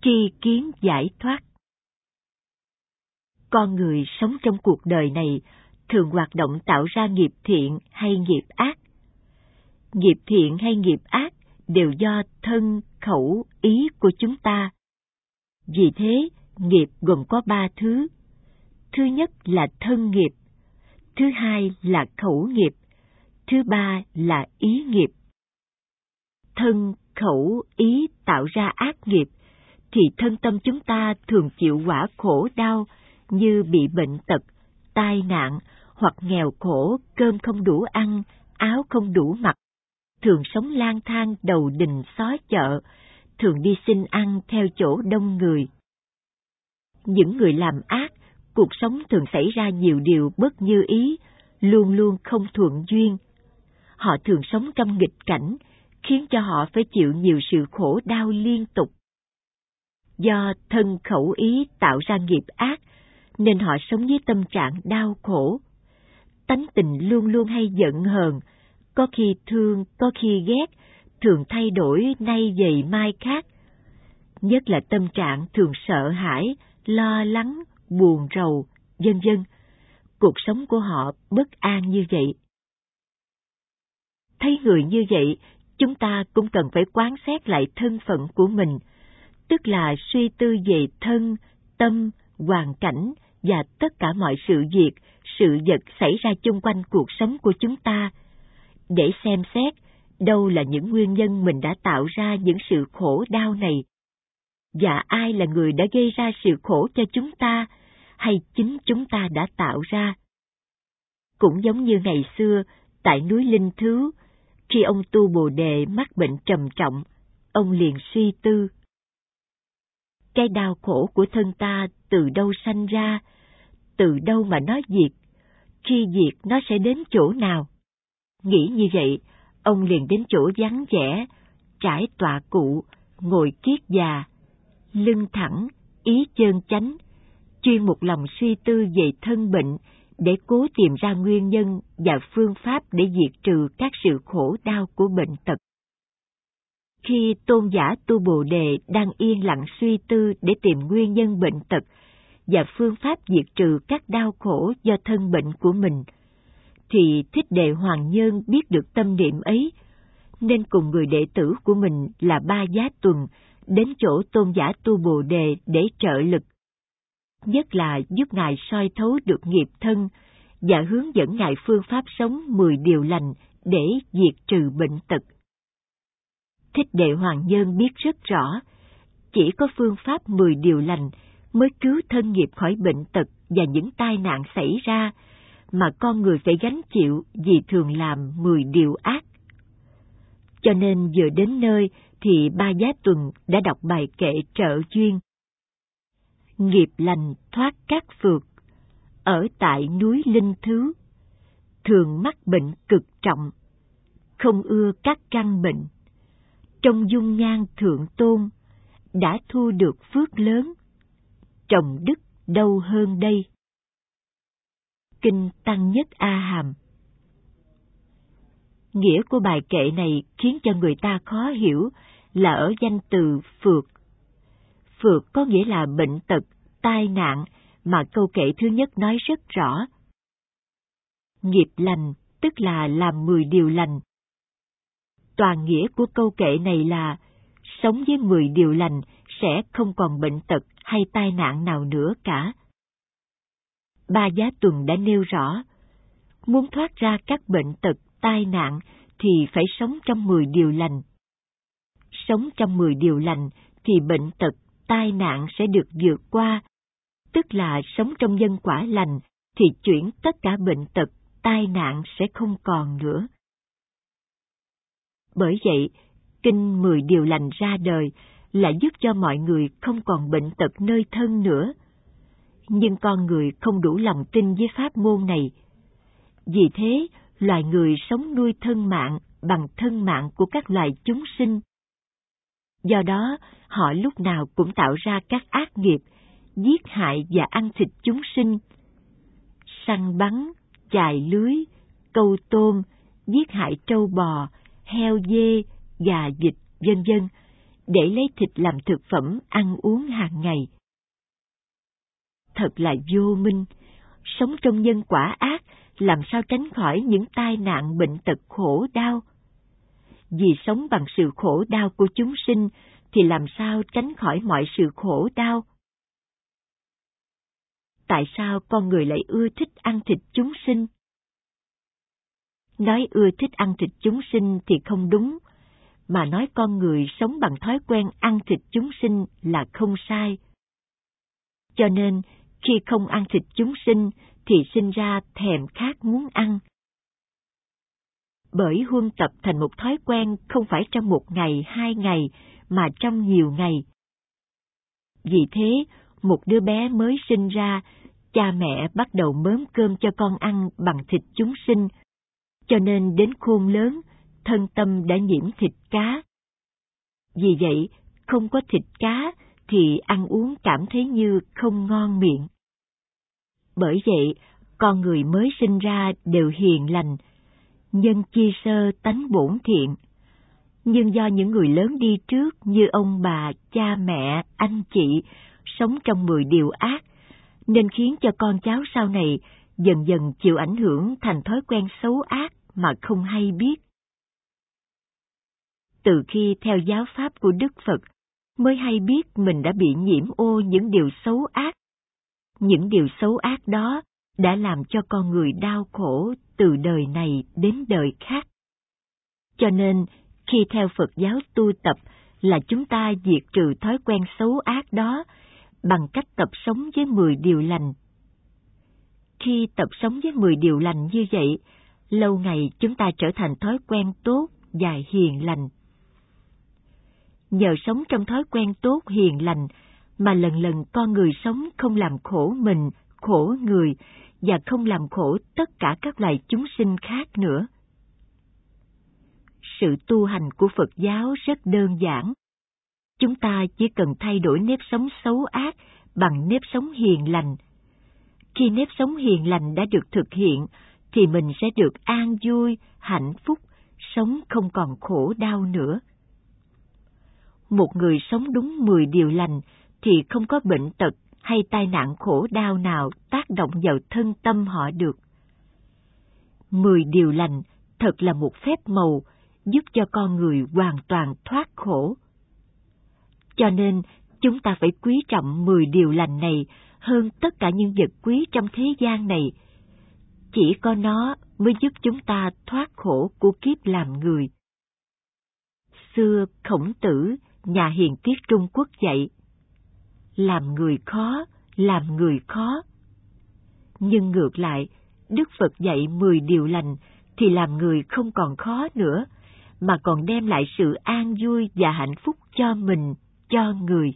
tri kiến giải thoát. Con người sống trong cuộc đời này thường hoạt động tạo ra nghiệp thiện hay nghiệp ác. Nghiệp thiện hay nghiệp ác đều do thân, khẩu, ý của chúng ta. Vì thế, nghiệp gồm có 3 thứ. Thứ nhất là thân nghiệp, thứ hai là khẩu nghiệp, thứ ba là ý nghiệp. Thân, khẩu, ý tạo ra ác nghiệp, thì thân tâm chúng ta thường chịu quả khổ đau như bị bệnh tật, tai nạn, hoặc nghèo khổ, cơm không đủ ăn, áo không đủ mặc, thường sống lang thang đầu đình xó chợ, thường đi xin ăn theo chỗ đông người. Những người làm ác, cuộc sống thường xảy ra nhiều điều bất như ý, luôn luôn không thuận duyên. Họ thường sống trong nghịch cảnh, khiến cho họ phải chịu nhiều sự khổ đau liên tục. Do thân khẩu ý tạo ra nghiệp ác, nên họ sống với tâm trạng đau khổ. Tánh tình luôn luôn hay giận hờn, có khi thương, có khi ghét, thường thay đổi nay vậy mai khác. Nhất là tâm trạng thường sợ hãi, lo lắng, buồn rầu, vân vân. Cuộc sống của họ bất an như vậy. Thấy người như vậy, chúng ta cũng cần phải quán xét lại thân phận của mình, tức là suy tư về thân, tâm, hoàn cảnh và tất cả mọi sự việc, sự vật xảy ra chung quanh cuộc sống của chúng ta, để xem xét đâu là những nguyên nhân mình đã tạo ra những sự khổ đau này, và ai là người đã gây ra sự khổ cho chúng ta, hay chính chúng ta đã tạo ra. Cũng giống như ngày xưa, tại núi Linh Thứu, khi ông Tu Bồ Đề mắc bệnh trầm trọng, ông liền suy tư. Cái đau khổ của thân ta từ đâu sanh ra, từ đâu mà nó diệt, khi diệt nó sẽ đến chỗ nào? Nghĩ như vậy, ông liền đến chỗ vắng vẻ, trải tọa cụ, ngồi kiết già, lưng thẳng, ý chơn chánh, chuyên một lòng suy tư về thân bệnh để cố tìm ra nguyên nhân và phương pháp để diệt trừ các sự khổ đau của bệnh tật. Khi tôn giả Tu Bồ Đề đang yên lặng suy tư để tìm nguyên nhân bệnh tật và phương pháp diệt trừ các đau khổ do thân bệnh của mình, thì Thích Đệ Hoàng Nhân biết được tâm niệm ấy, nên cùng người đệ tử của mình là Ba Giá Tuần đến chỗ tôn giả Tu Bồ Đề để trợ lực, nhất là giúp ngài soi thấu được nghiệp thân và hướng dẫn ngài phương pháp sống 10 điều lành để diệt trừ bệnh tật. Thích Đệ Hoàng Nhân biết rất rõ, chỉ có phương pháp 10 điều lành mới cứu thân nghiệp khỏi bệnh tật và những tai nạn xảy ra mà con người phải gánh chịu vì thường làm 10 điều ác. Cho nên vừa đến nơi thì Ba Giá Tuần đã đọc bài kệ trợ duyên. Nghiệp lành thoát các phược, ở tại núi Linh Thứu, thường mắc bệnh cực trọng, không ưa các căn bệnh. Trong dung nhan thượng tôn, đã thu được phước lớn, trồng đức đâu hơn đây. Kinh Tăng Nhất A Hàm. Nghĩa của bài kệ này khiến cho người ta khó hiểu là ở danh từ phược. Phược có nghĩa là bệnh tật, tai nạn mà câu kệ thứ nhất nói rất rõ. Nghiệp lành tức là làm 10 điều lành. Toàn nghĩa của câu kệ này là sống với 10 điều lành sẽ không còn bệnh tật hay tai nạn nào nữa cả. Ba Giá Tuần đã nêu rõ, muốn thoát ra các bệnh tật, tai nạn thì phải sống trong 10 điều lành. Sống trong 10 điều lành thì bệnh tật, tai nạn sẽ được vượt qua, tức là sống trong nhân quả lành thì chuyển tất cả bệnh tật, tai nạn sẽ không còn nữa. Bởi vậy, kinh 10 điều lành ra đời là giúp cho mọi người không còn bệnh tật nơi thân nữa. Nhưng con người không đủ lòng tin với pháp môn này. Vì thế, loài người sống nuôi thân mạng bằng thân mạng của các loài chúng sinh. Do đó, họ lúc nào cũng tạo ra các ác nghiệp, giết hại và ăn thịt chúng sinh. Săn bắn, chài lưới, câu tôm, giết hại trâu bò, heo dê, gà vịt, vân vân, để lấy thịt làm thực phẩm ăn uống hàng ngày. Thật là vô minh, sống trong nhân quả ác, làm sao tránh khỏi những tai nạn bệnh tật khổ đau. Vì sống bằng sự khổ đau của chúng sinh, thì làm sao tránh khỏi mọi sự khổ đau. Tại sao con người lại ưa thích ăn thịt chúng sinh? Nói ưa thích ăn thịt chúng sinh thì không đúng, mà nói con người sống bằng thói quen ăn thịt chúng sinh là không sai. Cho nên, khi không ăn thịt chúng sinh thì sinh ra thèm khát muốn ăn. Bởi huân tập thành một thói quen không phải trong một ngày, 2 ngày, mà trong nhiều ngày. Vì thế, một đứa bé mới sinh ra, cha mẹ bắt đầu mớm cơm cho con ăn bằng thịt chúng sinh, cho nên đến khôn lớn, thân tâm đã nhiễm thịt cá. Vì vậy, không có thịt cá thì ăn uống cảm thấy như không ngon miệng. Bởi vậy, con người mới sinh ra đều hiền lành, nhân chi sơ tánh bổn thiện. Nhưng do những người lớn đi trước như ông bà, cha mẹ, anh chị, sống trong 10 điều ác, nên khiến cho con cháu sau này dần dần chịu ảnh hưởng thành thói quen xấu ác mà không hay biết. Từ khi theo giáo pháp của Đức Phật, mới hay biết mình đã bị nhiễm ô những điều xấu ác. Những điều xấu ác đó đã làm cho con người đau khổ từ đời này đến đời khác. Cho nên, khi theo Phật giáo tu tập là chúng ta diệt trừ thói quen xấu ác đó bằng cách tập sống với 10 điều lành. Khi tập sống với 10 điều lành như vậy, lâu ngày chúng ta trở thành thói quen tốt và hiền lành. Nhờ sống trong thói quen tốt hiền lành mà lần lần con người sống không làm khổ mình, khổ người và không làm khổ tất cả các loài chúng sinh khác nữa. Sự tu hành của Phật giáo rất đơn giản. Chúng ta chỉ cần thay đổi nếp sống xấu ác bằng nếp sống hiền lành. Khi nếp sống hiền lành đã được thực hiện, thì mình sẽ được an vui, hạnh phúc, sống không còn khổ đau nữa. Một người sống đúng 10 điều lành thì không có bệnh tật hay tai nạn khổ đau nào tác động vào thân tâm họ được. 10 điều lành thật là một phép màu giúp cho con người hoàn toàn thoát khổ. Cho nên, chúng ta phải quý trọng 10 điều lành này hơn tất cả những vật quý trong thế gian này. Chỉ có nó mới giúp chúng ta thoát khổ của kiếp làm người. Xưa Khổng Tử, nhà hiền triết Trung Quốc dạy, làm người khó, làm người khó. Nhưng ngược lại, Đức Phật dạy 10 điều lành thì làm người không còn khó nữa, mà còn đem lại sự an vui và hạnh phúc cho mình, cho người.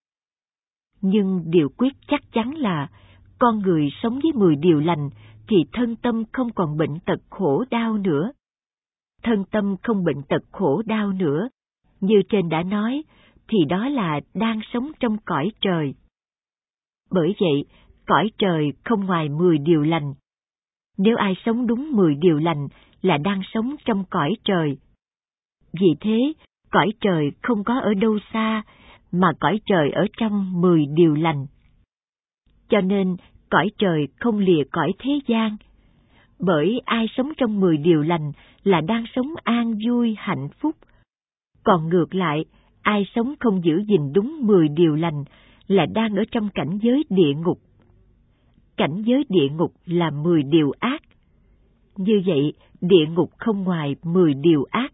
Nhưng điều quyết chắc chắn là con người sống với 10 điều lành thì thân tâm không còn bệnh tật khổ đau nữa. Thân tâm không bệnh tật khổ đau nữa, như trên đã nói, thì đó là đang sống trong cõi trời. Bởi vậy, cõi trời không ngoài 10 điều lành. Nếu ai sống đúng 10 điều lành là đang sống trong cõi trời. Vì thế, cõi trời không có ở đâu xa, mà cõi trời ở trong 10 điều lành. Cho nên, cõi trời không lìa cõi thế gian. Bởi ai sống trong 10 điều lành là đang sống an vui, hạnh phúc. Còn ngược lại, ai sống không giữ gìn đúng 10 điều lành là đang ở trong cảnh giới địa ngục. Cảnh giới địa ngục là 10 điều ác. Như vậy, địa ngục không ngoài 10 điều ác.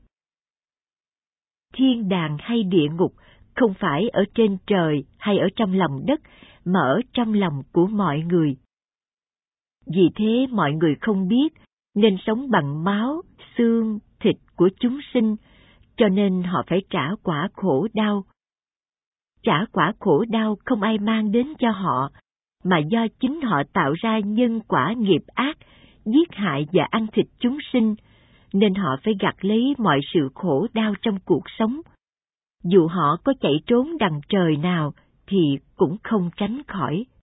Thiên đàng hay địa ngục không phải ở trên trời hay ở trong lòng đất, mà ở trong lòng của mọi người. Vì thế mọi người không biết, nên sống bằng máu, xương, thịt của chúng sinh, cho nên họ phải trả quả khổ đau. Trả quả khổ đau không ai mang đến cho họ, mà do chính họ tạo ra nhân quả nghiệp ác, giết hại và ăn thịt chúng sinh, nên họ phải gặt lấy mọi sự khổ đau trong cuộc sống. Dù họ có chạy trốn đằng trời nào thì cũng không tránh khỏi.